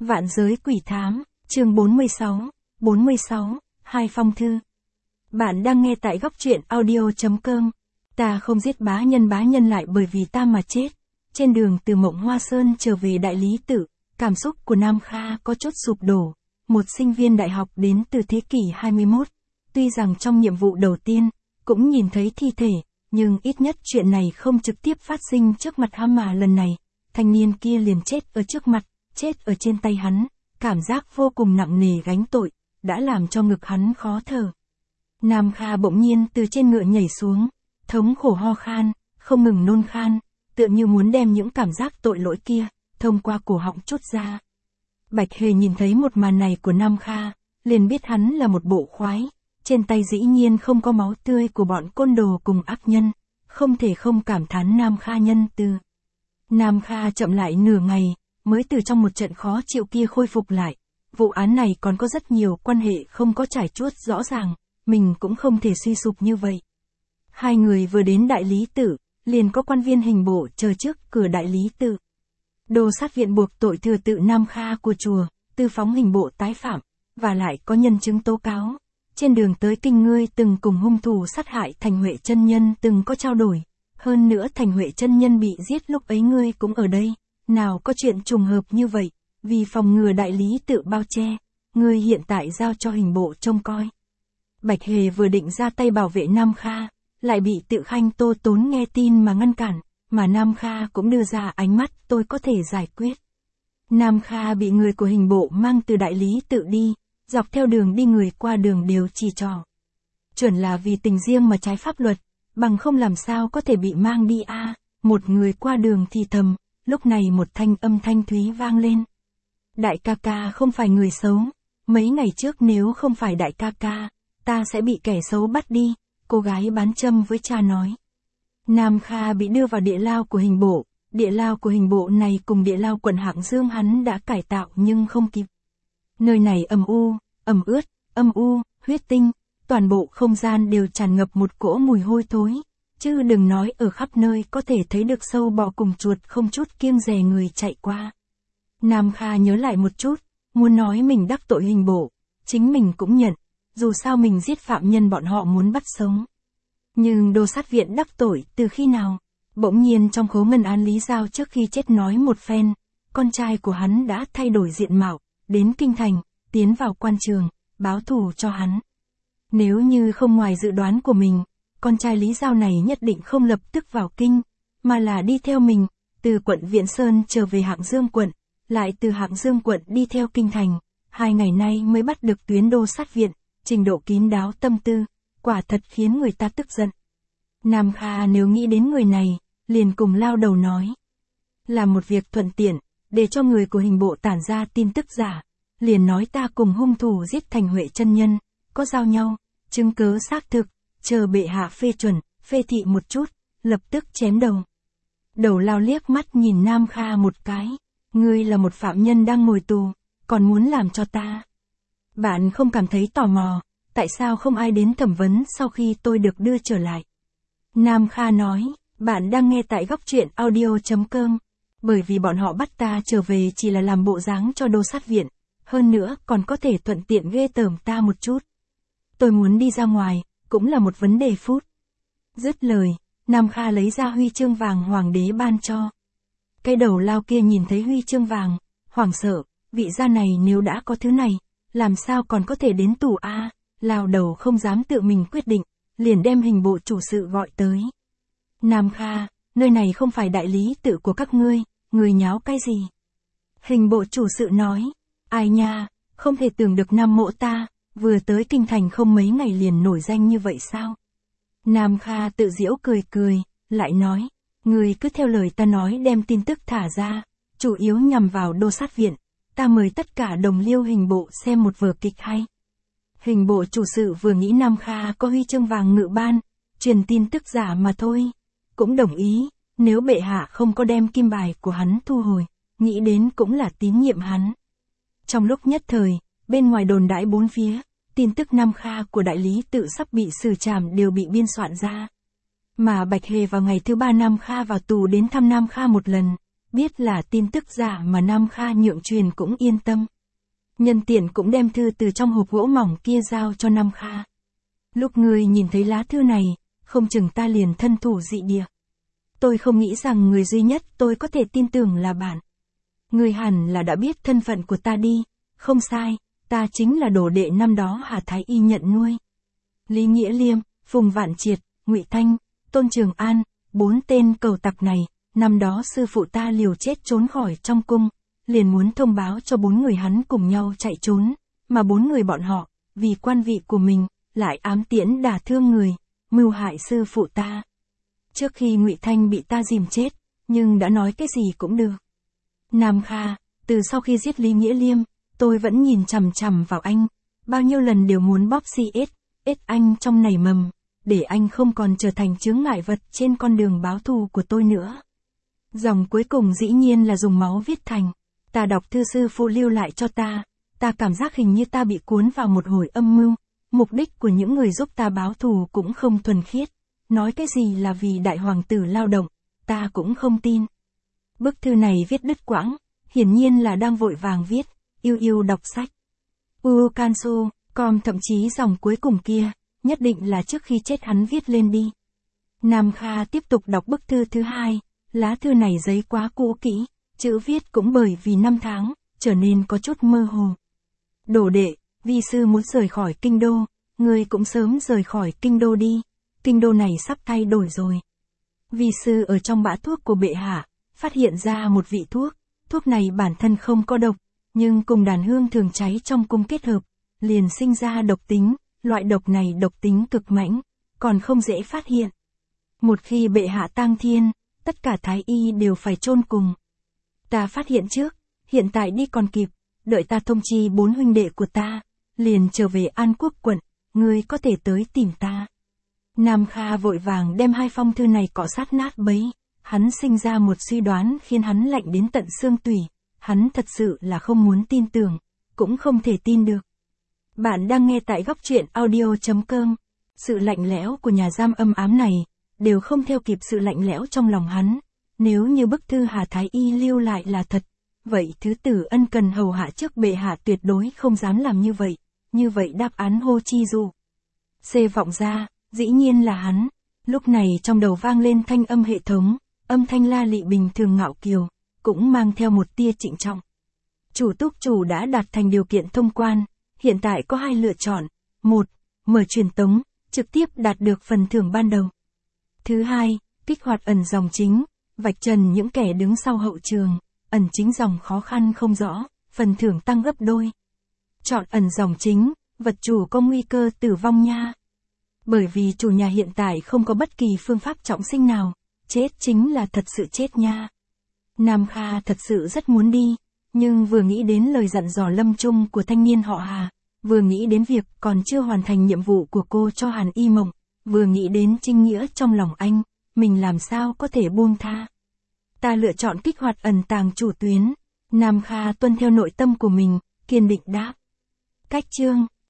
Vạn giới quỷ thám, chương 46, hai phong thư. Bạn đang nghe tại góc truyện audio.com. Ta không giết bá nhân lại bởi vì ta mà chết. Trên đường từ Mộng Hoa Sơn trở về Đại Lý Tự, cảm xúc của Nam Kha có chút sụp đổ. Một sinh viên đại học đến từ thế kỷ 21. Tuy rằng trong nhiệm vụ đầu tiên, cũng nhìn thấy thi thể, nhưng ít nhất chuyện này không trực tiếp phát sinh trước mặt hắn mà lần này. Thanh niên kia liền chết ở trước mặt, chết ở trên tay hắn, cảm giác vô cùng nặng nề gánh tội, đã làm cho ngực hắn khó thở. Nam Kha bỗng nhiên từ trên ngựa nhảy xuống, thống khổ ho khan, không ngừng nôn khan, tựa như muốn đem những cảm giác tội lỗi kia, thông qua cổ họng trút ra. Bạch Hề nhìn thấy một màn này của Nam Kha, liền biết hắn là một bộ khoái, trên tay dĩ nhiên không có máu tươi của bọn côn đồ cùng ác nhân, không thể không cảm thán Nam Kha nhân từ. Nam Kha chậm lại nửa ngày, mới từ trong một trận khó chịu kia khôi phục lại. Vụ án này còn có rất nhiều quan hệ không có trải chuốt rõ ràng, mình cũng không thể suy sụp như vậy. Hai người vừa đến Đại Lý Tự, liền có quan viên hình bộ chờ trước cửa Đại Lý Tự. Đô sát viện buộc tội thừa tự Nam Kha của chùa, tư phóng hình bộ tái phạm, và lại có nhân chứng tố cáo. Trên đường tới kinh ngươi từng cùng hung thủ sát hại Thành Huệ chân nhân từng có trao đổi. Hơn nữa Thành Huệ chân nhân bị giết lúc ấy ngươi cũng ở đây. Nào có chuyện trùng hợp như vậy, vì phòng ngừa Đại Lý Tự bao che, ngươi hiện tại giao cho hình bộ trông coi. Bạch Hề vừa định ra tay bảo vệ Nam Kha, lại bị Tự Khanh Tô Tốn nghe tin mà ngăn cản, mà Nam Kha cũng đưa ra ánh mắt tôi có thể giải quyết. Nam Kha bị người của hình bộ mang từ Đại Lý Tự đi, dọc theo đường đi người qua đường đều chỉ trỏ. Chuẩn là vì tình riêng mà trái pháp luật, bằng không làm sao có thể bị mang đi a. Một người qua đường thì thầm. Lúc này một thanh âm thanh thúy vang lên. Đại ca ca không phải người xấu. Mấy ngày trước nếu không phải đại ca ca, ta sẽ bị kẻ xấu bắt đi, cô gái bán châm với cha nói. Nam Kha bị đưa vào địa lao của hình bộ. Địa lao của hình bộ này cùng địa lao quận Hạng Dương hắn đã cải tạo nhưng không kịp. Nơi này âm u, ẩm ướt, huyết tinh, toàn bộ không gian đều tràn ngập một cỗ mùi hôi thối. Chứ đừng nói ở khắp nơi có thể thấy được sâu bọ cùng chuột không chút kiêng dè người chạy qua. Nam Kha nhớ lại một chút, muốn nói mình đắc tội hình bộ, chính mình cũng nhận, dù sao mình giết phạm nhân bọn họ muốn bắt sống. Nhưng đô sát viện đắc tội từ khi nào? Bỗng nhiên trong khố ngân án Lý Giao trước khi chết nói một phen, con trai của hắn đã thay đổi diện mạo, đến kinh thành, tiến vào quan trường, báo thù cho hắn. Nếu như không ngoài dự đoán của mình, con trai Lý Giao này nhất định không lập tức vào kinh, mà là đi theo mình, từ quận Viện Sơn trở về Hạng Dương quận, lại từ Hạng Dương quận đi theo kinh thành, 2 ngày nay mới bắt được tuyến đô sát viện, trình độ kín đáo tâm tư, quả thật khiến người ta tức giận. Nam Kha nếu nghĩ đến người này, liền cùng lao đầu nói. Làm một việc thuận tiện, để cho người của hình bộ tản ra tin tức giả, liền nói ta cùng hung thủ giết Thành Huệ chân nhân, có giao nhau, chứng cớ xác thực. Chờ bệ hạ phê chuẩn, phê thị một chút, lập tức chém đầu. Đầu lao liếc mắt nhìn Nam Kha một cái. Ngươi là một phạm nhân đang ngồi tù, còn muốn làm cho ta. Bạn không cảm thấy tò mò, tại sao không ai đến thẩm vấn sau khi tôi được đưa trở lại? Nam Kha nói, bạn đang nghe tại góc truyện audio.com. Bởi vì bọn họ bắt ta trở về chỉ là làm bộ dáng cho đô sát viện, hơn nữa còn có thể thuận tiện ghê tởm ta một chút. Tôi muốn đi ra ngoài. Cũng là một vấn đề phút. Dứt lời, Nam Kha lấy ra huy chương vàng hoàng đế ban cho. Cái đầu lao kia nhìn thấy huy chương vàng, hoảng sợ, vị gia này nếu đã có thứ này, làm sao còn có thể đến tù a? Lao đầu không dám tự mình quyết định, liền đem hình bộ chủ sự gọi tới. Nam Kha, nơi này không phải Đại Lý Tự của các ngươi, người nháo cái gì? Hình bộ chủ sự nói, ai nha, không thể tưởng được Nam mộ ta. Vừa tới kinh thành không mấy ngày liền nổi danh như vậy sao? Nam Kha tự giễu cười, lại nói, người cứ theo lời ta nói đem tin tức thả ra, chủ yếu nhằm vào đô sát viện, ta mời tất cả đồng liêu hình bộ xem một vở kịch hay. Hình bộ chủ sự vừa nghĩ Nam Kha có huy chương vàng ngự ban, truyền tin tức giả mà thôi, cũng đồng ý, nếu bệ hạ không có đem kim bài của hắn thu hồi, nghĩ đến cũng là tín nhiệm hắn. Trong lúc nhất thời, bên ngoài đồn đãi bốn phía, tin tức Nam Kha của Đại Lý Tự sắp bị xử trảm đều bị biên soạn ra. Mà Bạch Hề vào ngày thứ 3 Nam Kha vào tù đến thăm Nam Kha một lần, biết là tin tức giả mà Nam Kha nhượng truyền cũng yên tâm. Nhân tiện cũng đem thư từ trong hộp gỗ mỏng kia giao cho Nam Kha. Lúc ngươi nhìn thấy lá thư này, không chừng ta liền thân thủ dị địa. Tôi không nghĩ rằng người duy nhất tôi có thể tin tưởng là bạn. Ngươi hẳn là đã biết thân phận của ta đi, không sai, ta chính là đồ đệ năm đó Hà Thái Y nhận nuôi. Lý Nghĩa Liêm, Phùng Vạn Triệt, Ngụy Thanh, Tôn Trường An, 4 tên cầu tặc này, năm đó sư phụ ta liều chết trốn khỏi trong cung, liền muốn thông báo cho 4 người hắn cùng nhau chạy trốn, mà 4 người bọn họ, vì quan vị của mình, lại ám tiễn đả thương người, mưu hại sư phụ ta. Trước khi Ngụy Thanh bị ta dìm chết, nhưng đã nói cái gì cũng được. Nam Kha, từ sau khi giết Lý Nghĩa Liêm, tôi vẫn nhìn chằm chằm vào anh, bao nhiêu lần đều muốn bóp ếch anh trong nảy mầm, để anh không còn trở thành chướng ngại vật trên con đường báo thù của tôi nữa. Dòng cuối cùng dĩ nhiên là dùng máu viết thành. Ta đọc thư sư phụ lưu lại cho ta cảm giác hình như ta bị cuốn vào một hồi âm mưu, mục đích của những người giúp ta báo thù cũng không thuần khiết, nói cái gì là vì đại hoàng tử lao động, ta cũng không tin. Bức thư này viết đứt quãng, hiển nhiên là đang vội vàng viết, yêu đọc sách. Kansu, thậm chí dòng cuối cùng kia, nhất định là trước khi chết hắn viết lên đi. Nam Kha tiếp tục đọc bức thư thứ hai, lá thư này giấy quá cũ kỹ, chữ viết cũng bởi vì năm tháng, trở nên có chút mơ hồ. Đồ đệ, vi sư muốn rời khỏi kinh đô, ngươi cũng sớm rời khỏi kinh đô đi, kinh đô này sắp thay đổi rồi. Vi sư ở trong bã thuốc của bệ hạ, phát hiện ra một vị thuốc này bản thân không có độc, nhưng cùng đàn hương thường cháy trong cung kết hợp, liền sinh ra độc tính, loại độc này độc tính cực mãnh, còn không dễ phát hiện. Một khi bệ hạ tang thiên, tất cả thái y đều phải chôn cùng. Ta phát hiện trước, hiện tại đi còn kịp, đợi ta thông chi 4 huynh đệ của ta, liền trở về An Quốc quận, ngươi có thể tới tìm ta. Nam Kha vội vàng đem 2 phong thư này cọ sát nát bấy, hắn sinh ra một suy đoán khiến hắn lạnh đến tận xương tủy, hắn thật sự là không muốn tin tưởng, cũng không thể tin được. Bạn đang nghe tại góc truyện audio.com, sự lạnh lẽo của nhà giam âm ám này, đều không theo kịp sự lạnh lẽo trong lòng hắn. Nếu như bức thư Hà Thái Y lưu lại là thật, vậy thứ tử ân cần hầu hạ trước bệ hạ tuyệt đối không dám làm như vậy đáp án hô chi dụ. C vọng ra, dĩ nhiên là hắn, lúc này trong đầu vang lên thanh âm hệ thống, âm thanh la lị bình thường ngạo kiều, cũng mang theo một tia trịnh trọng. Chủ túc chủ đã đạt thành điều kiện thông quan, hiện tại có 2 lựa chọn, 1. Mở truyền tống, trực tiếp đạt được phần thưởng ban đầu. Thứ 2, kích hoạt ẩn dòng chính, vạch trần những kẻ đứng sau hậu trường, ẩn chính dòng khó khăn không rõ, phần thưởng tăng gấp đôi. Chọn ẩn dòng chính, vật chủ có nguy cơ tử vong nha. Bởi vì chủ nhà hiện tại không có bất kỳ phương pháp trọng sinh nào, chết chính là thật sự chết nha. Nam Kha thật sự rất muốn đi, nhưng vừa nghĩ đến lời dặn dò lâm chung của thanh niên họ Hà, vừa nghĩ đến việc còn chưa hoàn thành nhiệm vụ của cô cho Hàn Y Mộng, vừa nghĩ đến trinh nghĩa trong lòng anh, mình làm sao có thể buông tha. Ta lựa chọn kích hoạt ẩn tàng chủ tuyến. Nam Kha tuân theo nội tâm của mình, kiên định đáp. Cách chương